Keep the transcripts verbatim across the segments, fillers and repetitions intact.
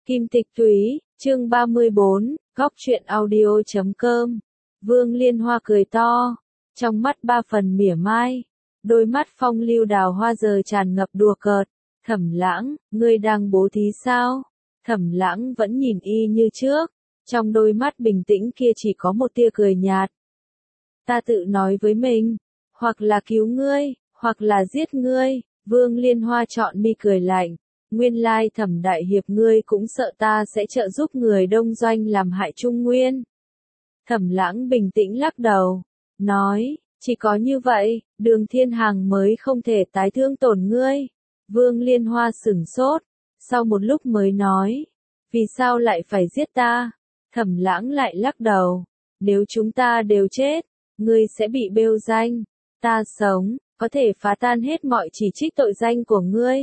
Kim Tịch Thúy, chương ba mươi bốn, góc truyện audio chấm com. Vương Liên Hoa cười to, trong mắt ba phần mỉa mai, đôi mắt phong lưu đào hoa giờ tràn ngập đùa cợt. Thẩm Lãng, ngươi đang bố thí sao? Thẩm Lãng vẫn nhìn y như trước, trong đôi mắt bình tĩnh kia chỉ có một tia cười nhạt. Ta tự nói với mình, hoặc là cứu ngươi, hoặc là giết ngươi. Vương Liên Hoa chọn mi cười lạnh. Nguyên lai Thẩm đại hiệp ngươi cũng sợ ta sẽ trợ giúp người đông doanh làm hại Trung Nguyên. Thẩm Lãng bình tĩnh lắc đầu, nói, chỉ có như vậy, Đường Thiên Hằng mới không thể tái thương tổn ngươi. Vương Liên Hoa sửng sốt, sau một lúc mới nói, vì sao lại phải giết ta? Thẩm Lãng lại lắc đầu, nếu chúng ta đều chết, ngươi sẽ bị bêu danh, ta sống, có thể phá tan hết mọi chỉ trích tội danh của ngươi.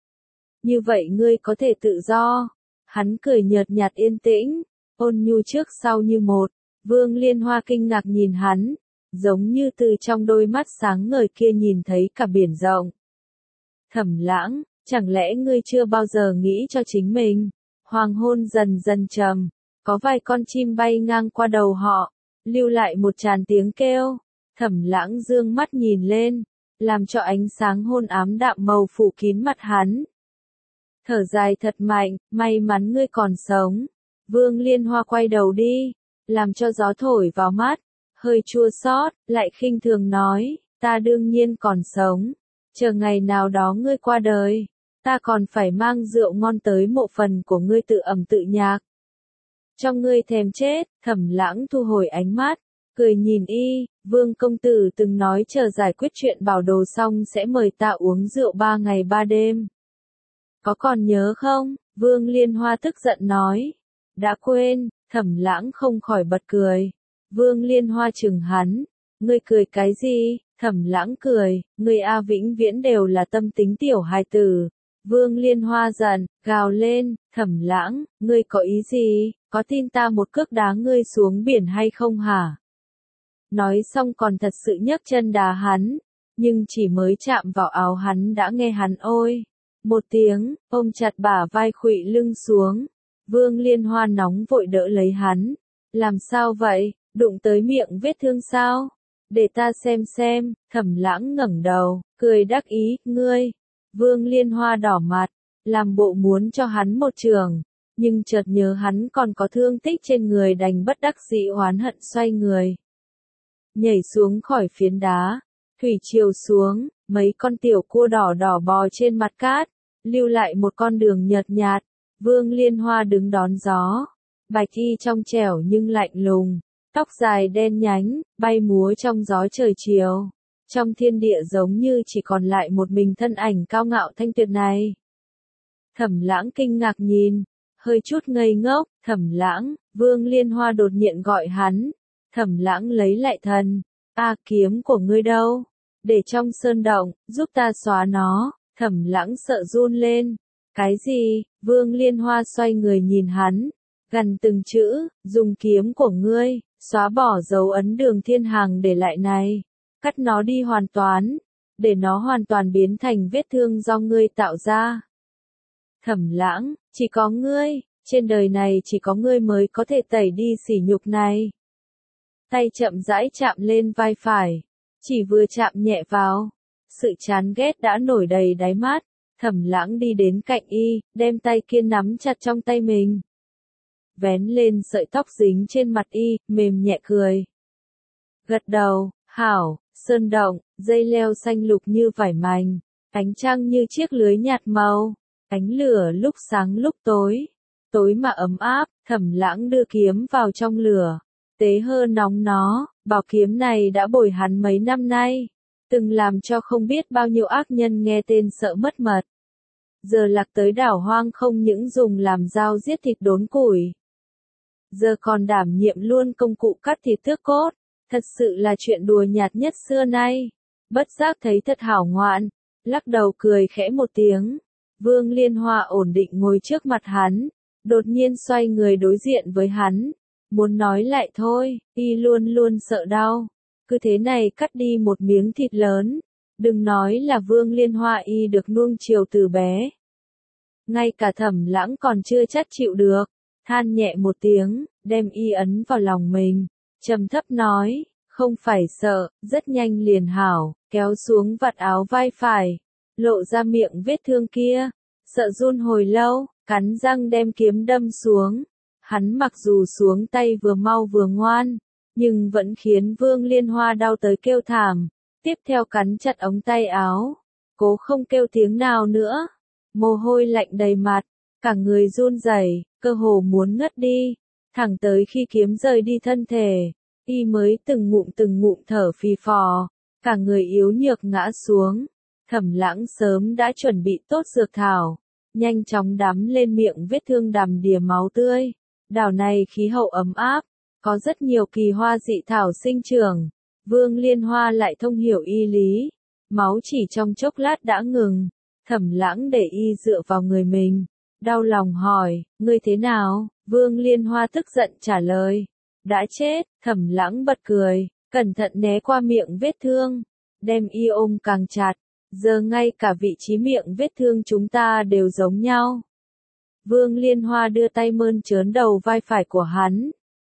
Như vậy ngươi có thể tự do. Hắn cười nhợt nhạt yên tĩnh, ôn nhu trước sau như một. Vương Liên Hoa kinh ngạc nhìn hắn, giống như từ trong đôi mắt sáng ngời kia nhìn thấy cả biển rộng. Thẩm Lãng, chẳng lẽ ngươi chưa bao giờ nghĩ cho chính mình? Hoàng hôn dần dần trầm, có vài con chim bay ngang qua đầu họ, lưu lại một tràn tiếng kêu. Thẩm Lãng dương mắt nhìn lên, làm cho ánh sáng hôn ám đạm màu phủ kín mặt hắn. Thở dài thật mạnh, may mắn ngươi còn sống. Vương Liên Hoa quay đầu đi, làm cho gió thổi vào mắt, hơi chua xót, lại khinh thường nói, ta đương nhiên còn sống. Chờ ngày nào đó ngươi qua đời, ta còn phải mang rượu ngon tới mộ phần của ngươi tự ẩm tự nhạc. Trong ngươi thèm chết. Thẩm Lãng thu hồi ánh mắt, cười nhìn y, Vương công tử từng nói chờ giải quyết chuyện bảo đồ xong sẽ mời ta uống rượu ba ngày ba đêm. Có còn nhớ không? Vương Liên Hoa tức giận nói. Đã quên. Thẩm Lãng không khỏi bật cười. Vương Liên Hoa chừng hắn. Ngươi cười cái gì? Thẩm Lãng cười. Ngươi a vĩnh viễn đều là tâm tính tiểu hài tử. Vương Liên Hoa giận, gào lên. Thẩm Lãng, ngươi có ý gì? Có tin ta một cước đá ngươi xuống biển hay không hả? Nói xong còn thật sự nhấc chân đá hắn. Nhưng chỉ mới chạm vào áo hắn đã nghe hắn ôi một tiếng, ôm chặt bả vai khuỵu lưng xuống. Vương Liên Hoa nóng vội đỡ lấy hắn. Làm sao vậy? Đụng tới miệng vết thương sao? Để ta xem xem. Thẩm Lãng ngẩng đầu, cười đắc ý, ngươi. Vương Liên Hoa đỏ mặt, làm bộ muốn cho hắn một trường, nhưng chợt nhớ hắn còn có thương tích trên người đành bất đắc dĩ oán hận xoay người. Nhảy xuống khỏi phiến đá, thủy triều xuống, mấy con tiểu cua đỏ đỏ bò trên mặt cát, lưu lại một con đường nhợt nhạt. Vương Liên Hoa đứng đón gió, bạch y trong trẻo nhưng lạnh lùng, tóc dài đen nhánh, bay múa trong gió trời chiều. Trong thiên địa giống như chỉ còn lại một mình thân ảnh cao ngạo thanh tuyệt này. Thẩm Lãng kinh ngạc nhìn, hơi chút ngây ngốc. Thẩm Lãng, Vương Liên Hoa đột nhiên gọi hắn. Thẩm Lãng lấy lại thần, a kiếm của ngươi đâu? Để trong sơn động, giúp ta xóa nó. Thẩm Lãng sợ run lên. Cái gì? Vương Liên Hoa xoay người nhìn hắn, gần từng chữ, dùng kiếm của ngươi, xóa bỏ dấu ấn Đường Thiên Hằng để lại này, cắt nó đi hoàn toàn, để nó hoàn toàn biến thành vết thương do ngươi tạo ra. Thẩm Lãng, chỉ có ngươi, trên đời này chỉ có ngươi mới có thể tẩy đi sỉ nhục này. Tay chậm rãi chạm lên vai phải, chỉ vừa chạm nhẹ vào, sự chán ghét đã nổi đầy đáy mắt. Thẩm Lãng đi đến cạnh y, đem tay kia nắm chặt trong tay mình. Vén lên sợi tóc dính trên mặt y, mềm nhẹ cười. Gật đầu, hảo, sơn động, dây leo xanh lục như vải mành, ánh trăng như chiếc lưới nhạt màu, ánh lửa lúc sáng lúc tối, tối mà ấm áp. Thẩm Lãng đưa kiếm vào trong lửa, tế hơ nóng nó, bảo kiếm này đã bồi hắn mấy năm nay, từng làm cho không biết bao nhiêu ác nhân nghe tên sợ mất mật. Giờ lạc tới đảo hoang không những dùng làm dao giết thịt đốn củi, giờ còn đảm nhiệm luôn công cụ cắt thịt tước cốt, thật sự là chuyện đùa nhạt nhất xưa nay. Bất giác thấy thật hảo ngoạn, lắc đầu cười khẽ một tiếng. Vương Liên Hoa ổn định ngồi trước mặt hắn, đột nhiên xoay người đối diện với hắn, muốn nói lại thôi, y luôn luôn sợ đau. Cứ thế này cắt đi một miếng thịt lớn, đừng nói là Vương Liên Hoa y được nuông chiều từ bé. ngay cả Thẩm Lãng còn chưa chắc chịu được, than nhẹ một tiếng, đem y ấn vào lòng mình, trầm thấp nói, không phải sợ, rất nhanh liền hảo, kéo xuống vạt áo vai phải, lộ ra miệng vết thương kia, sợ run hồi lâu, cắn răng đem kiếm đâm xuống. Hắn mặc dù xuống tay vừa mau vừa ngoan, nhưng vẫn khiến Vương Liên Hoa đau tới kêu thảm, tiếp theo cắn chặt ống tay áo, cố không kêu tiếng nào nữa, mồ hôi lạnh đầy mặt, cả người run rẩy, cơ hồ muốn ngất đi, thẳng tới khi kiếm rời đi thân thể, y mới từng ngụm từng ngụm thở phì phò, cả người yếu nhược ngã xuống. Thẩm Lãng sớm đã chuẩn bị tốt dược thảo, nhanh chóng đắm lên miệng vết thương đầm đìa máu tươi. Đảo này khí hậu ấm áp, có rất nhiều kỳ hoa dị thảo sinh trưởng. Vương Liên Hoa lại thông hiểu y lý, máu chỉ trong chốc lát đã ngừng. Thẩm Lãng để y dựa vào người mình, đau lòng hỏi, ngươi thế nào? Vương Liên Hoa tức giận trả lời, đã chết. Thẩm Lãng bật cười, cẩn thận né qua miệng vết thương, đem y ôm càng chặt, giờ ngay cả vị trí miệng vết thương chúng ta đều giống nhau. Vương Liên Hoa đưa tay mơn trớn đầu vai phải của hắn,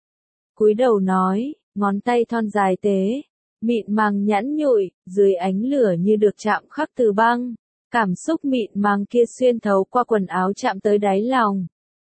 cúi đầu nói, ngón tay thon dài tế, mịn màng nhẵn nhụi, dưới ánh lửa như được chạm khắc từ băng, cảm xúc mịn màng kia xuyên thấu qua quần áo chạm tới đáy lòng.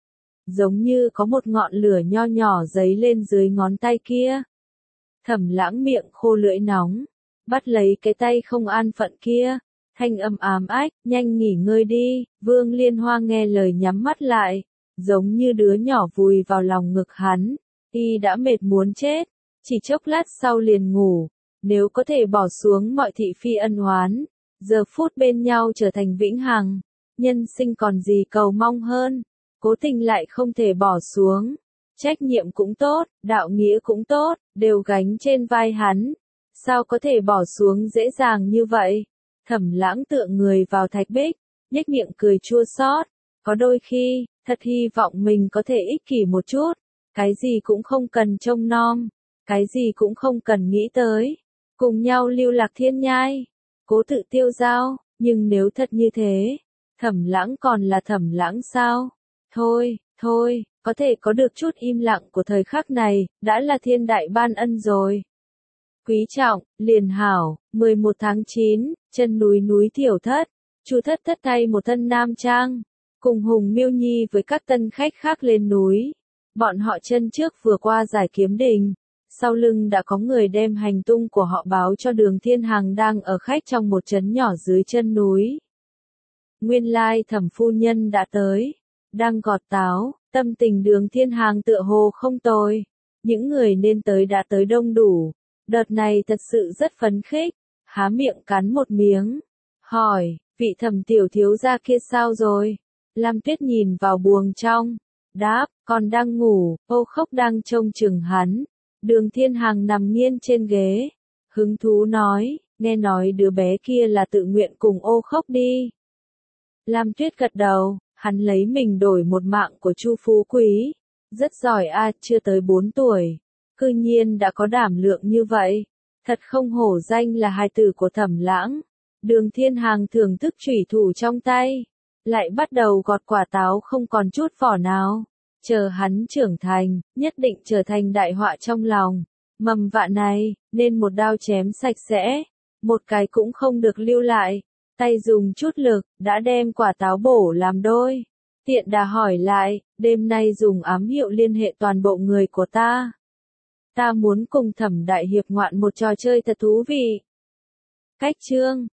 Giống như có một ngọn lửa nho nhỏ dấy lên dưới ngón tay kia. Thẩm Lãng miệng khô lưỡi nóng, bắt lấy cái tay không an phận kia, thanh âm ám ách, nhanh nghỉ ngơi đi. Vương Liên Hoa nghe lời nhắm mắt lại, giống như đứa nhỏ vùi vào lòng ngực hắn, y đã mệt muốn chết, chỉ chốc lát sau liền ngủ. Nếu có thể bỏ xuống mọi thị phi ân oán, giờ phút bên nhau trở thành vĩnh hằng, nhân sinh còn gì cầu mong hơn. Cố tình lại không thể bỏ xuống, trách nhiệm cũng tốt, đạo nghĩa cũng tốt, đều gánh trên vai hắn, sao có thể bỏ xuống dễ dàng như vậy? Thẩm Lãng tựa người vào thạch bích, nhếch miệng cười chua xót, có đôi khi, thật hy vọng mình có thể ích kỷ một chút, cái gì cũng không cần trông nom, cái gì cũng không cần nghĩ tới, cùng nhau lưu lạc thiên nhai, cố tự tiêu dao, nhưng nếu thật như thế, Thẩm Lãng còn là Thẩm Lãng sao? Thôi, thôi, có thể có được chút im lặng của thời khắc này, đã là thiên đại ban ân rồi. Quý trọng, liền hảo, mười một tháng chín, chân núi núi Tiểu Thất, Chu Thất Thất thay một thân nam trang, cùng Hùng Miêu Nhi với các tân khách khác lên núi. Bọn họ chân trước vừa qua Giải Kiếm Đình, sau lưng đã có người đem hành tung của họ báo cho Đường Thiên Hằng đang ở khách trong một trấn nhỏ dưới chân núi. Nguyên lai Thẩm phu nhân đã tới, đang gọt táo, tâm tình Đường Thiên Hằng tựa hồ không tồi. Những người nên tới đã tới đông đủ, đợt này thật sự rất phấn khích, há miệng cắn một miếng, hỏi, vị Thẩm tiểu thiếu gia kia sao rồi? Lam Tuyết nhìn vào buồng trong, đáp, còn đang ngủ. Ô Khốc đang trông chừng hắn. Đường Thiên Hằng nằm nghiêng trên ghế, hứng thú nói, nghe nói đứa bé kia là tự nguyện cùng Ô Khốc đi. Lam Tuyết gật đầu, hắn lấy mình đổi một mạng của Chu Phú Quý, rất giỏi a, chưa tới bốn tuổi, cư nhiên đã có đảm lượng như vậy, thật không hổ danh là hài tử của Thẩm Lãng. Đường Thiên Hằng thưởng thức chủy thủ trong tay, lại bắt đầu gọt quả táo không còn chút vỏ nào. Chờ hắn trưởng thành, nhất định trở thành đại họa trong lòng. Mầm vạ này, nên một đao chém sạch sẽ, một cái cũng không được lưu lại. Tay dùng chút lực, đã đem quả táo bổ làm đôi. Tiện đà hỏi lại, đêm nay dùng ám hiệu liên hệ toàn bộ người của ta. Ta muốn cùng Thẩm đại hiệp ngoạn một trò chơi thật thú vị. Cách chương